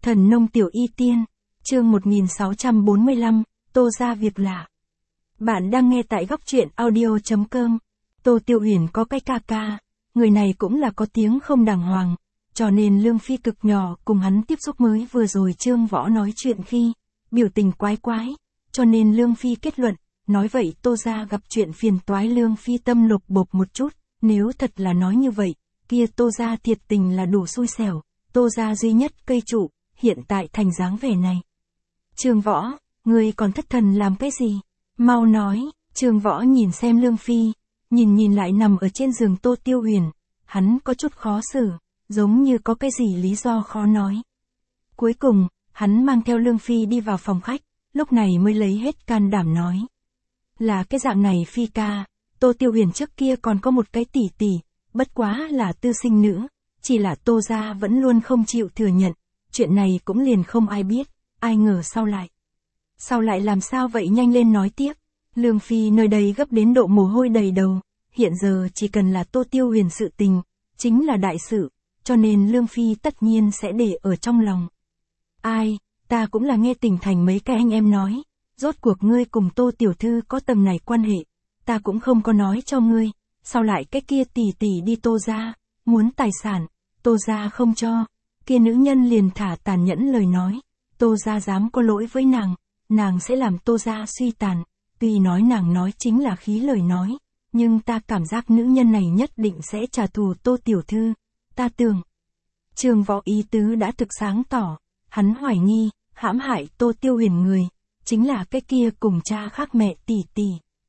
Thần nông tiểu y tiên, chương 1645, Tô ra việc lạ. Bạn đang nghe tại góc truyện audio.com. Tô Tiêu Huyền có cái ca ca, người này cũng là có tiếng không đàng hoàng, cho nên Lương Phi cực nhỏ cùng hắn tiếp xúc mới vừa rồi Trương Võ nói chuyện khi, biểu tình quái quái, cho nên Lương Phi kết luận, nói vậy Tô ra gặp chuyện phiền toái. Lương Phi tâm lục bộp một chút, nếu thật là nói như vậy, kia Tô ra thiệt tình là đủ xui xẻo, Tô ra duy nhất cây trụ, hiện tại thành dáng vẻ này. Trương Võ, ngươi còn thất thần làm cái gì? Mau nói. Trương Võ nhìn xem Lương Phi, nhìn lại nằm ở trên giường Tô Tiêu Huyền, hắn có chút khó xử, giống như có cái gì lý do khó nói. Cuối cùng, hắn mang theo Lương Phi đi vào phòng khách, lúc này mới lấy hết can đảm nói. Là cái dạng này Phi ca, Tô Tiêu Huyền trước kia còn có một cái tỷ tỷ, bất quá là tư sinh nữ, chỉ là Tô gia vẫn luôn không chịu thừa nhận, chuyện này cũng liền không ai biết, ai ngờ sau lại làm sao vậy, nhanh lên nói tiếp. Lương Phi nơi đây gấp đến độ mồ hôi đầy đầu, hiện giờ chỉ cần là Tô Tiêu Huyền sự tình, chính là đại sự, cho nên Lương Phi tất nhiên sẽ để ở trong lòng. Ai, ta cũng là nghe tỉnh thành mấy cái anh em nói, rốt cuộc ngươi cùng Tô Tiểu Thư có tầm này quan hệ, ta cũng không có nói cho ngươi, sao lại cái kia tỷ tỷ đi Tô gia, muốn tài sản, Tô gia không cho, kia nữ nhân liền thả tàn nhẫn lời nói, Tô gia dám có lỗi với nàng sẽ làm Tô gia suy tàn. Tuy nói nàng nói chính là khí lời nói, nhưng ta cảm giác nữ nhân này nhất định sẽ trả thù Tô Tiểu Thư, ta tưởng. Trương Võ ý tứ đã thực sáng tỏ, hắn hoài nghi, hãm hại Tô Tiêu Huyền người, chính là cái kia cùng cha khác mẹ tỷ tỷ.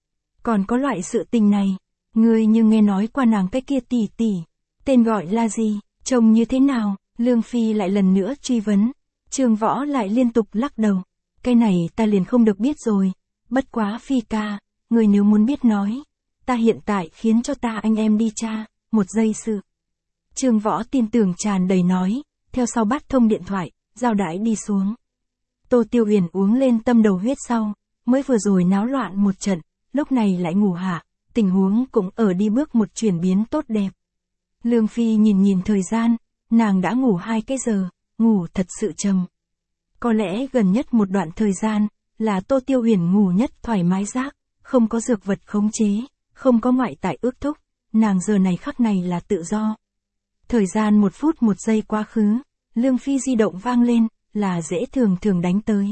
Còn có loại sự tình này, ngươi như nghe nói qua nàng cái kia tỷ tỷ, tên gọi là gì, trông như thế nào? Lương Phi lại lần nữa truy vấn, Trương Võ lại liên tục lắc đầu, cái này ta liền không được biết rồi. Bất quá Phi ca, người nếu muốn biết nói, ta hiện tại khiến cho ta anh em đi tra, một giây sự. Trương Võ tin tưởng tràn đầy nói, theo sau bắt thông điện thoại, giao đãi đi xuống. Tô Tiêu Huyền uống lên tâm đầu huyết sau, mới vừa rồi náo loạn một trận, lúc này lại ngủ hạ, tình huống cũng ở đi bước một chuyển biến tốt đẹp. Lương Phi nhìn thời gian, nàng đã ngủ 2 cái giờ, ngủ thật sự trầm. Có lẽ gần nhất một đoạn thời gian, là Tô Tiêu Huyền ngủ nhất thoải mái giác, không có dược vật khống chế, không có ngoại tại ước thúc, nàng giờ này khắc này là tự do. Thời gian 1 phút 1 giây quá khứ, Lương Phi di động vang lên, là dễ thường đánh tới.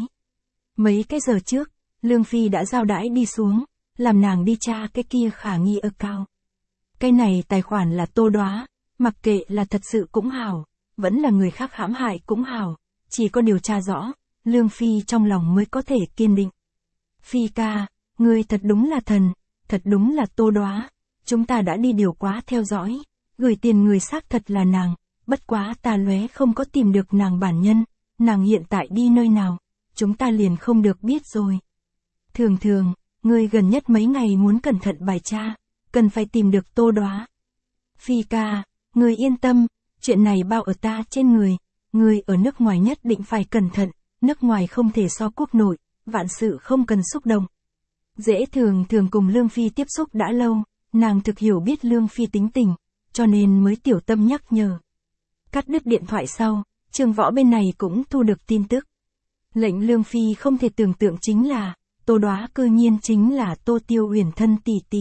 Mấy cái giờ trước, Lương Phi đã giao đãi đi xuống, làm nàng đi tra cái kia khả nghi account. Cái này tài khoản là Tô Đóa, mặc kệ là thật sự cũng hảo, vẫn là người khác hãm hại cũng hảo, chỉ có điều tra rõ, Lương Phi trong lòng mới có thể kiên định. Phi ca, ngươi thật đúng là thần, thật đúng là Tô Đóa, chúng ta đã đi điều quá theo dõi, gửi tiền người xác thật là nàng, bất quá ta lóe không có tìm được nàng bản nhân, nàng hiện tại đi nơi nào, chúng ta liền không được biết rồi. Thường, ngươi gần nhất mấy ngày muốn cẩn thận bài tra, cần phải tìm được Tô Đóa. Phi ca, ngươi yên tâm, chuyện này bao ở ta trên người, ngươi ở nước ngoài nhất định phải cẩn thận. Nước ngoài không thể so quốc nội, vạn sự không cần xúc động. Dễ thường cùng Lương Phi tiếp xúc đã lâu, nàng thực hiểu biết Lương Phi tính tình, cho nên mới tiểu tâm nhắc nhở. Cắt đứt điện thoại sau, Trương Võ bên này cũng thu được tin tức. Lệnh Lương Phi không thể tưởng tượng chính là, Tô Đóa cư nhiên chính là Tô Tiêu Huyền thân tỷ tỷ.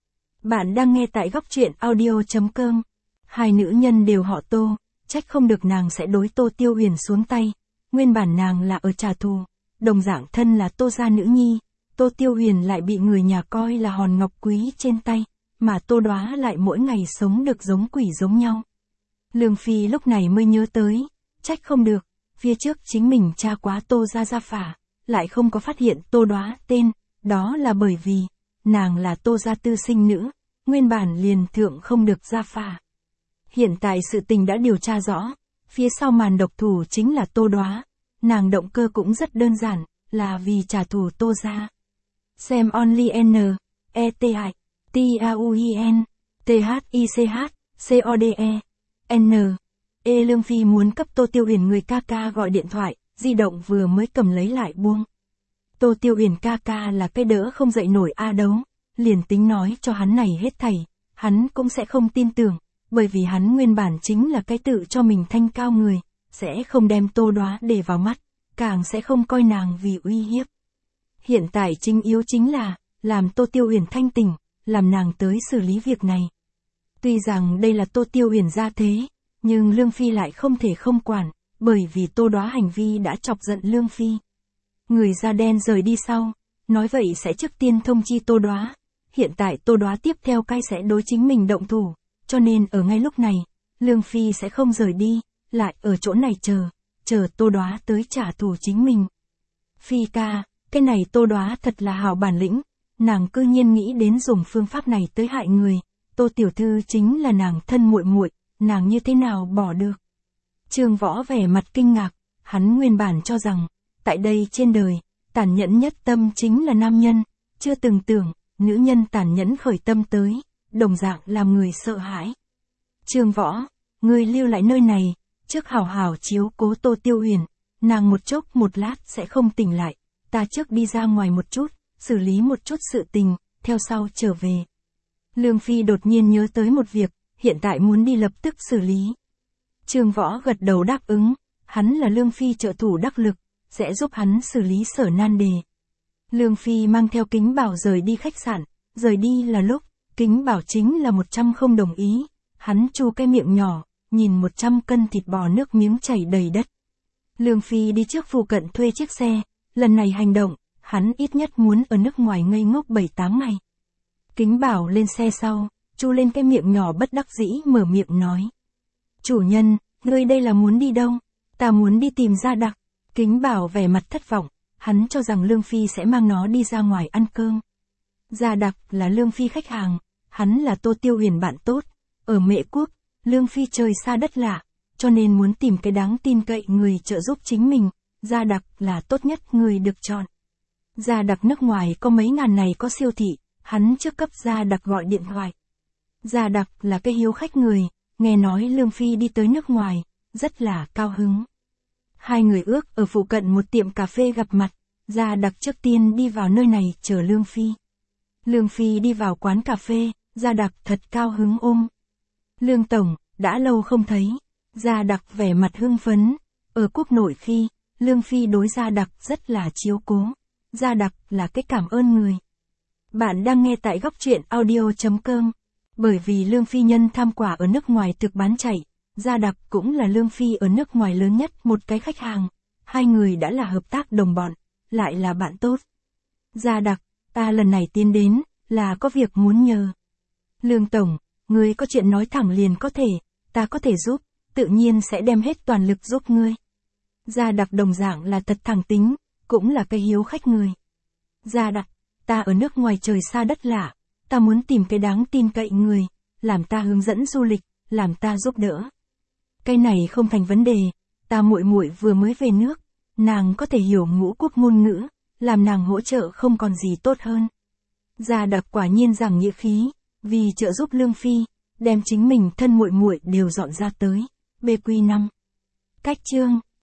Bạn đang nghe tại góc truyện audio.com. Hai nữ nhân đều họ Tô, trách không được nàng sẽ đối Tô Tiêu Huyền xuống tay. Nguyên bản nàng là ở trả thù, đồng dạng thân là Tô gia nữ nhi, Tô Tiêu Huyền lại bị người nhà coi là hòn ngọc quý trên tay, mà Tô Đóa lại mỗi ngày sống được giống quỷ giống nhau. Lương Phi lúc này mới nhớ tới, trách không được, phía trước chính mình tra quá Tô gia phả, lại không có phát hiện Tô Đóa tên, đó là bởi vì, nàng là Tô gia tư sinh nữ, nguyên bản liền thượng không được gia phả. Hiện tại sự tình đã điều tra rõ. Phía sau màn độc thủ chính là Tô Đóa, nàng động cơ cũng rất đơn giản, là vì trả thù Tô gia. Xem only n, e t i, t a u i n, t h i c h, c o d e, n. Lương Phi muốn cấp Tô Tiêu Huyền người ca ca gọi điện thoại, di động vừa mới cầm lấy lại buông. Tô Tiêu Huyền ca ca là cái đỡ không dậy nổi đấu, liền tính nói cho hắn này hết thảy, hắn cũng sẽ không tin tưởng. Bởi vì hắn nguyên bản chính là cái tự cho mình thanh cao người, sẽ không đem Tô Đoá để vào mắt, càng sẽ không coi nàng vì uy hiếp. Hiện tại chính yếu chính là, làm Tô Tiêu Uyển thanh tỉnh, làm nàng tới xử lý việc này. Tuy rằng đây là Tô Tiêu Uyển ra thế, nhưng Lương Phi lại không thể không quản, bởi vì Tô Đoá hành vi đã chọc giận Lương Phi. Người da đen rời đi sau, nói vậy sẽ trước tiên thông chi Tô Đoá. Hiện tại Tô Đoá tiếp theo cai sẽ đối chính mình động thủ, cho nên ở ngay lúc này, Lương Phi sẽ không rời đi, lại ở chỗ này chờ Tô Đoá tới trả thù chính mình. Phi ca, cái này Tô Đoá thật là hảo bản lĩnh, nàng cư nhiên nghĩ đến dùng phương pháp này tới hại người. Tô tiểu thư chính là nàng thân muội muội, nàng như thế nào bỏ được. Trương Võ vẻ mặt kinh ngạc, hắn nguyên bản cho rằng, tại đây trên đời, tàn nhẫn nhất tâm chính là nam nhân, chưa từng tưởng, nữ nhân tàn nhẫn khởi tâm tới, đồng dạng làm người sợ hãi. Trương Võ, ngươi lưu lại nơi này, trước hảo hảo chiếu cố Tô Tiêu Uyển, nàng một chốc một lát sẽ không tỉnh lại, ta trước đi ra ngoài một chút, xử lý một chút sự tình, theo sau trở về. Lương Phi đột nhiên nhớ tới một việc, hiện tại muốn đi lập tức xử lý. Trương Võ gật đầu đáp ứng, hắn là Lương Phi trợ thủ đắc lực, sẽ giúp hắn xử lý sở nan đề. Lương Phi mang theo Kính Bảo rời đi khách sạn, rời đi là lúc, Kính Bảo chính là 100 không đồng ý, hắn chu cái miệng nhỏ, nhìn 100 cân thịt bò nước miếng chảy đầy đất. Lương Phi đi trước phụ cận thuê chiếc xe, lần này hành động, hắn ít nhất muốn ở nước ngoài ngây ngốc 7-8 ngày. Kính Bảo lên xe sau, chu lên cái miệng nhỏ bất đắc dĩ mở miệng nói. Chủ nhân, ngươi đây là muốn đi đâu? Ta muốn đi tìm Gia Đặc. Kính Bảo vẻ mặt thất vọng, hắn cho rằng Lương Phi sẽ mang nó đi ra ngoài ăn cơm. Gia Đặc là Lương Phi khách hàng, hắn là Tô Tiêu Uyển bạn tốt, ở Mễ Quốc, Lương Phi trời xa đất lạ, cho nên muốn tìm cái đáng tin cậy người trợ giúp chính mình, Gia Đặc là tốt nhất người được chọn. Gia Đặc nước ngoài có mấy ngàn này có siêu thị, hắn trước cấp Gia Đặc gọi điện thoại. Gia Đặc là cái hiếu khách người, nghe nói Lương Phi đi tới nước ngoài, rất là cao hứng. Hai người ước ở phụ cận một tiệm cà phê gặp mặt, Gia Đặc trước tiên đi vào nơi này chờ Lương Phi. Lương Phi đi vào quán cà phê, Gia Đặc thật cao hứng ôm. Lương Tổng, đã lâu không thấy. Gia Đặc vẻ mặt hưng phấn. Ở quốc nội khi, Lương Phi đối Gia Đặc rất là chiếu cố. Gia Đặc là cái cảm ơn người. Bạn đang nghe tại góc truyện audio.com. Bởi vì Lương Phi nhân tham quả ở nước ngoài thực bán chạy, Gia Đặc cũng là Lương Phi ở nước ngoài lớn nhất một cái khách hàng. Hai người đã là hợp tác đồng bọn, lại là bạn tốt. Gia Đặc, ta lần này tiến đến, là có việc muốn nhờ. Lương Tổng, ngươi có chuyện nói thẳng liền có thể, ta có thể giúp, tự nhiên sẽ đem hết toàn lực giúp ngươi. Gia Đặc đồng dạng là thật thẳng tính, cũng là cái hiếu khách người. Gia Đặc, ta ở nước ngoài trời xa đất lạ, ta muốn tìm cái đáng tin cậy người, làm ta hướng dẫn du lịch, làm ta giúp đỡ. Cái này không thành vấn đề, ta muội muội vừa mới về nước, nàng có thể hiểu ngũ quốc ngôn ngữ, làm nàng hỗ trợ không còn gì tốt hơn. Gia Đặc quả nhiên rằng nghĩa khí, vì trợ giúp Lương Phi, đem chính mình thân muội muội đều dọn ra tới. BQ5. Cách chương